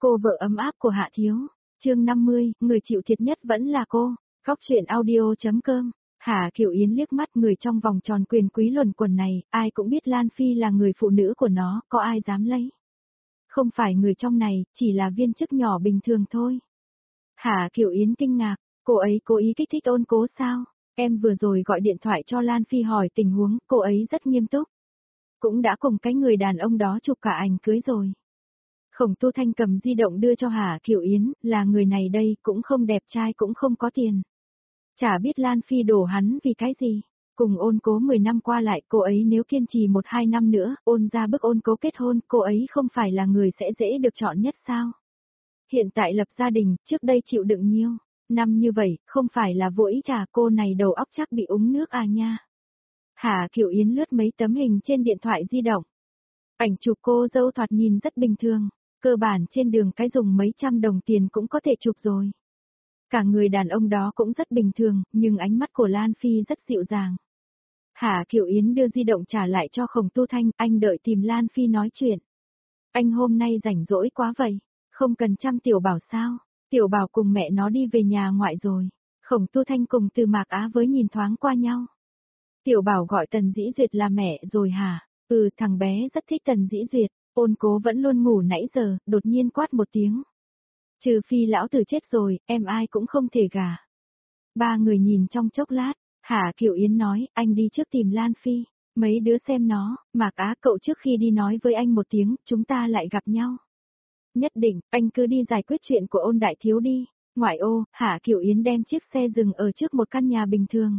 Cô vợ ấm áp của Hạ Thiếu. Chương 50, người chịu thiệt nhất vẫn là cô. Góc truyện audio.com. Hạ Kiều Yến liếc mắt người trong vòng tròn quyền quý luẩn quẩn này, ai cũng biết Lan Phi là người phụ nữ của nó, có ai dám lấy. Không phải người trong này, chỉ là viên chức nhỏ bình thường thôi. Hạ Kiều Yến kinh ngạc, cô ấy cố ý kích thích Ôn Cố sao? Em vừa rồi gọi điện thoại cho Lan Phi hỏi tình huống, cô ấy rất nghiêm túc. Cũng đã cùng cái người đàn ông đó chụp cả ảnh cưới rồi. Khổng Tu Thanh cầm di động đưa cho Hạ Kiều Yến, là người này đây, cũng không đẹp trai cũng không có tiền. Chả biết Lan Phi đổ hắn vì cái gì. Cùng Ôn Cố 10 năm qua lại, cô ấy nếu kiên trì 1-2 năm nữa, ôn ra bức Ôn Cố kết hôn, cô ấy không phải là người sẽ dễ được chọn nhất sao? Hiện tại lập gia đình, trước đây chịu đựng nhiêu năm như vậy, không phải là vô ý trả, cô này đầu óc chắc bị uống nước à nha. Hạ Kiều Yến lướt mấy tấm hình trên điện thoại di động. Ảnh chụp cô dâu thoạt nhìn rất bình thường, cơ bản trên đường cái dùng mấy trăm đồng tiền cũng có thể chụp rồi. Cả người đàn ông đó cũng rất bình thường, nhưng ánh mắt của Lan Phi rất dịu dàng. Hạ Kiều Yến đưa di động trả lại cho Khổng Tu Thanh, anh đợi tìm Lan Phi nói chuyện. Anh hôm nay rảnh rỗi quá vậy, không cần chăm Tiểu Bảo sao? Tiểu Bảo cùng mẹ nó đi về nhà ngoại rồi. Khổng Tu Thanh cùng Từ Mạc Á với nhìn thoáng qua nhau. Tiểu Bảo gọi Tần Dĩ Duyệt là mẹ rồi hả? Ừ, thằng bé rất thích Tần Dĩ Duyệt. Ôn Cố vẫn luôn ngủ nãy giờ, đột nhiên quát một tiếng. Trừ phi lão tử chết rồi, em ai cũng không thể gả. Ba người nhìn trong chốc lát, Hạ Kiều Yến nói, anh đi trước tìm Lan Phi. Mấy đứa xem nó, Mạc Á cậu trước khi đi nói với anh một tiếng, chúng ta lại gặp nhau. Nhất định, anh cứ đi giải quyết chuyện của Ôn đại thiếu đi. Ngoại ô, Hạ Kiều Yến đem chiếc xe dừng ở trước một căn nhà bình thường.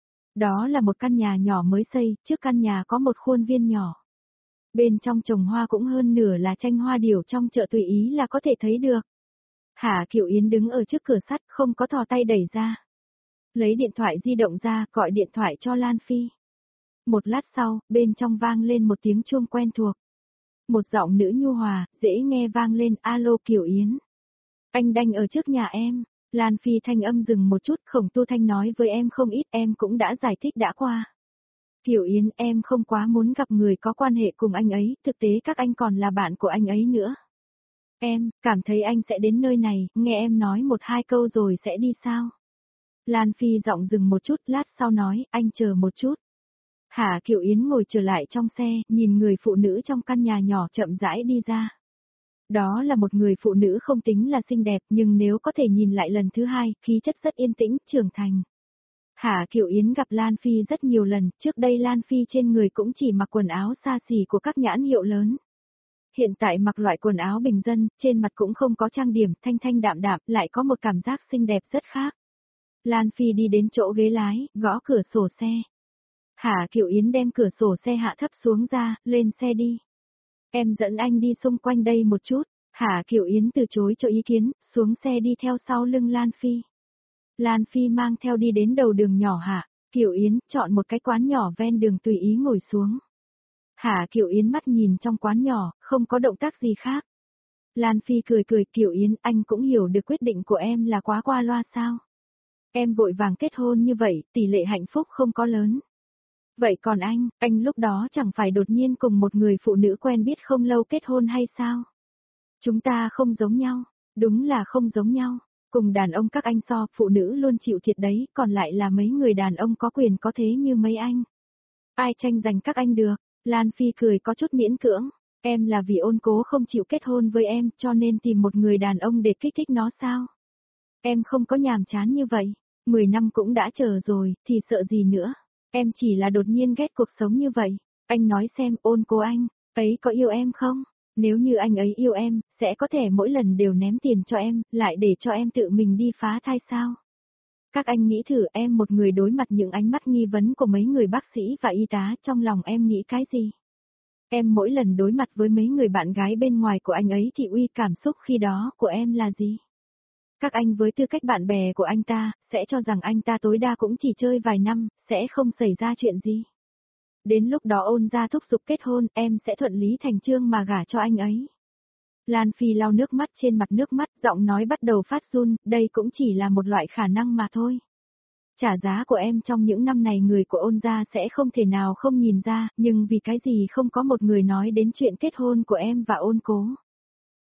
Đó là một căn nhà nhỏ mới xây, trước căn nhà có một khuôn viên nhỏ. Bên trong trồng hoa cũng hơn nửa là tranh hoa điểu trong chợ tùy ý là có thể thấy được. Hạ Kiều Yến đứng ở trước cửa sắt không có thò tay đẩy ra. Lấy điện thoại di động ra, gọi điện thoại cho Lan Phi. Một lát sau, bên trong vang lên một tiếng chuông quen thuộc. Một giọng nữ nhu hòa, dễ nghe vang lên, alo Kiều Yến. Anh đành ở trước nhà em. Lan Phi thanh âm dừng một chút, Khổng Tu Thanh nói với em không ít, em cũng đã giải thích đã qua. Kiều Yến, em không quá muốn gặp người có quan hệ cùng anh ấy, thực tế các anh còn là bạn của anh ấy nữa. Em, cảm thấy anh sẽ đến nơi này, nghe em nói 1-2 câu rồi sẽ đi sao? Lan Phi giọng dừng một chút, lát sau nói, anh chờ một chút. Hạ Kiều Yến ngồi trở lại trong xe, nhìn người phụ nữ trong căn nhà nhỏ chậm rãi đi ra. Đó là một người phụ nữ không tính là xinh đẹp, nhưng nếu có thể nhìn lại lần thứ hai, khí chất rất yên tĩnh, trưởng thành. Hạ Kiều Yến gặp Lan Phi rất nhiều lần, trước đây Lan Phi trên người cũng chỉ mặc quần áo xa xỉ của các nhãn hiệu lớn. Hiện tại mặc loại quần áo bình dân, trên mặt cũng không có trang điểm, thanh thanh đạm đạm, lại có một cảm giác xinh đẹp rất khác. Lan Phi đi đến chỗ ghế lái, gõ cửa sổ xe. Hạ Kiều Yến đem cửa sổ xe hạ thấp xuống ra, lên xe đi. Em dẫn anh đi xung quanh đây một chút. Hạ Kiều Yến từ chối cho ý kiến, xuống xe đi theo sau lưng Lan Phi. Lan Phi mang theo đi đến đầu đường nhỏ Hạ Kiều Yến, chọn một cái quán nhỏ ven đường tùy ý ngồi xuống. Hạ Kiều Yến mắt nhìn trong quán nhỏ, không có động tác gì khác. Lan Phi cười cười, Kiều Yến, anh cũng hiểu được quyết định của em là quá qua loa sao. Em vội vàng kết hôn như vậy, tỷ lệ hạnh phúc không có lớn. Vậy còn anh lúc đó chẳng phải đột nhiên cùng một người phụ nữ quen biết không lâu kết hôn hay sao? Chúng ta không giống nhau, đúng là không giống nhau. Cùng đàn ông các anh so, phụ nữ luôn chịu thiệt đấy, còn lại là mấy người đàn ông có quyền có thế như mấy anh. Ai tranh giành các anh được? Lan Phi cười có chút miễn cưỡng. Em là vì Ôn Cố không chịu kết hôn với em cho nên tìm một người đàn ông để kích thích nó sao? Em không có nhàm chán như vậy. 10 năm cũng đã chờ rồi, thì sợ gì nữa? Em chỉ là đột nhiên ghét cuộc sống như vậy. Anh nói xem, Ôn Cố anh ấy có yêu em không? Nếu như anh ấy yêu em, sẽ có thể mỗi lần đều ném tiền cho em, lại để cho em tự mình đi phá thai sao? Các anh nghĩ thử, em một người đối mặt những ánh mắt nghi vấn của mấy người bác sĩ và y tá, trong lòng em nghĩ cái gì? Em mỗi lần đối mặt với mấy người bạn gái bên ngoài của anh ấy thì cảm xúc khi đó của em là gì? Các anh với tư cách bạn bè của anh ta, sẽ cho rằng anh ta tối đa cũng chỉ chơi vài năm, sẽ không xảy ra chuyện gì. Đến lúc đó Ôn gia thúc giục kết hôn, em sẽ thuận lý thành chương mà gả cho anh ấy. Lan Phi lau nước mắt trên mặt nước mắt, giọng nói bắt đầu phát run, đây cũng chỉ là một loại khả năng mà thôi. Trả giá của em trong những năm này người của Ôn gia sẽ không thể nào không nhìn ra, nhưng vì cái gì không có một người nói đến chuyện kết hôn của em và Ôn Cố.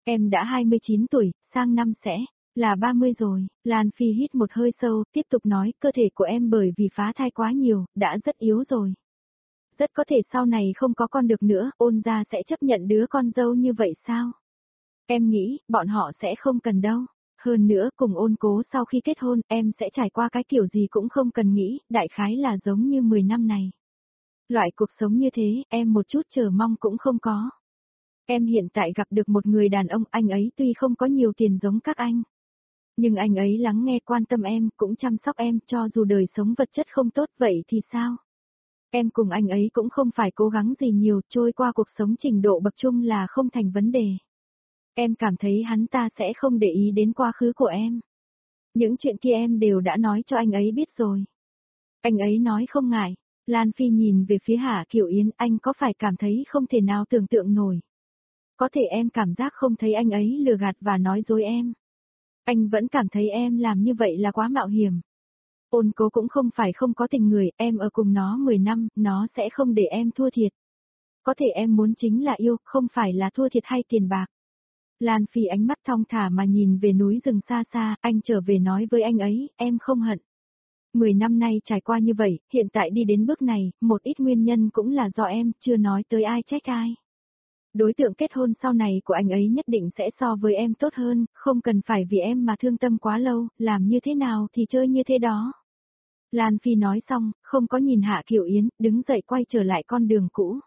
Em đã 29 tuổi, sang năm sẽ là 30 rồi. Lan Phi hít một hơi sâu, tiếp tục nói, cơ thể của em bởi vì phá thai quá nhiều, đã rất yếu rồi. Rất có thể sau này không có con được nữa, Ôn gia sẽ chấp nhận đứa con dâu như vậy sao? Em nghĩ, bọn họ sẽ không cần đâu. Hơn nữa, cùng Ôn Cố sau khi kết hôn, em sẽ trải qua cái kiểu gì cũng không cần nghĩ, đại khái là giống như 10 năm này. Loại cuộc sống như thế, em một chút chờ mong cũng không có. Em hiện tại gặp được một người đàn ông, anh ấy tuy không có nhiều tiền giống các anh. Nhưng anh ấy lắng nghe quan tâm em, cũng chăm sóc em, cho dù đời sống vật chất không tốt vậy thì sao? Em cùng anh ấy cũng không phải cố gắng gì nhiều, trôi qua cuộc sống trình độ bậc trung là không thành vấn đề. Em cảm thấy hắn ta sẽ không để ý đến quá khứ của em. Những chuyện kia em đều đã nói cho anh ấy biết rồi. Anh ấy nói không ngại. Lan Phi nhìn về phía Hạ Kiều Yến, anh có phải cảm thấy không thể nào tưởng tượng nổi. Có thể em cảm giác không thấy anh ấy lừa gạt và nói dối em. Anh vẫn cảm thấy em làm như vậy là quá mạo hiểm. Ôn Cố cũng không phải không có tình người, em ở cùng nó 10 năm, nó sẽ không để em thua thiệt. Có thể em muốn chính là yêu, không phải là thua thiệt hay tiền bạc. Lan Phi ánh mắt thong thả mà nhìn về núi rừng xa xa, anh trở về nói với anh ấy, em không hận. 10 năm nay trải qua như vậy, hiện tại đi đến bước này, một ít nguyên nhân cũng là do em, chưa nói tới ai trách ai. Đối tượng kết hôn sau này của anh ấy nhất định sẽ so với em tốt hơn, không cần phải vì em mà thương tâm quá lâu, làm như thế nào thì chơi như thế đó. Lan Phi nói xong, không có nhìn Hạ Kiều Yến, đứng dậy quay trở lại con đường cũ.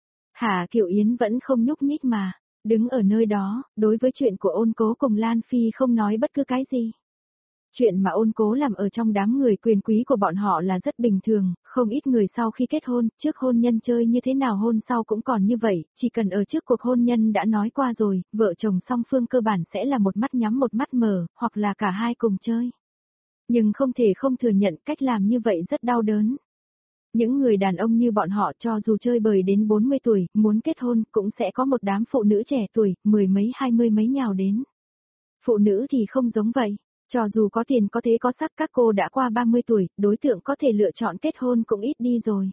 Hạ Kiều Yến vẫn không nhúc nhích mà, đứng ở nơi đó, đối với chuyện của Ôn Cố cùng Lan Phi không nói bất cứ cái gì. Chuyện mà Ôn Cố làm ở trong đám người quyền quý của bọn họ là rất bình thường, không ít người sau khi kết hôn, trước hôn nhân chơi như thế nào hôn sau cũng còn như vậy, chỉ cần ở trước cuộc hôn nhân đã nói qua rồi, vợ chồng song phương cơ bản sẽ là một mắt nhắm một mắt mở, hoặc là cả hai cùng chơi. Nhưng không thể không thừa nhận cách làm như vậy rất đau đớn. Những người đàn ông như bọn họ cho dù chơi bời đến 40 tuổi, muốn kết hôn, cũng sẽ có một đám phụ nữ trẻ tuổi, 10 mấy 20 mấy nhào đến. Phụ nữ thì không giống vậy. Cho dù có tiền có thế có sắc các cô đã qua 30 tuổi, đối tượng có thể lựa chọn kết hôn cũng ít đi rồi.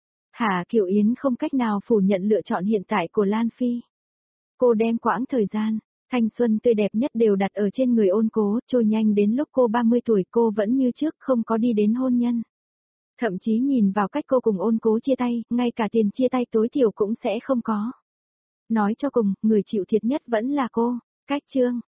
Hạ Kiều Yến không cách nào phủ nhận lựa chọn hiện tại của Lan Phi. Cô đem quãng thời gian, thanh xuân tươi đẹp nhất đều đặt ở trên người Ôn Cố, trôi nhanh đến lúc cô 30 tuổi cô vẫn như trước không có đi đến hôn nhân. Thậm chí nhìn vào cách cô cùng Ôn Cố chia tay, ngay cả tiền chia tay tối thiểu cũng sẽ không có. Nói cho cùng, người chịu thiệt nhất vẫn là cô. Cách chương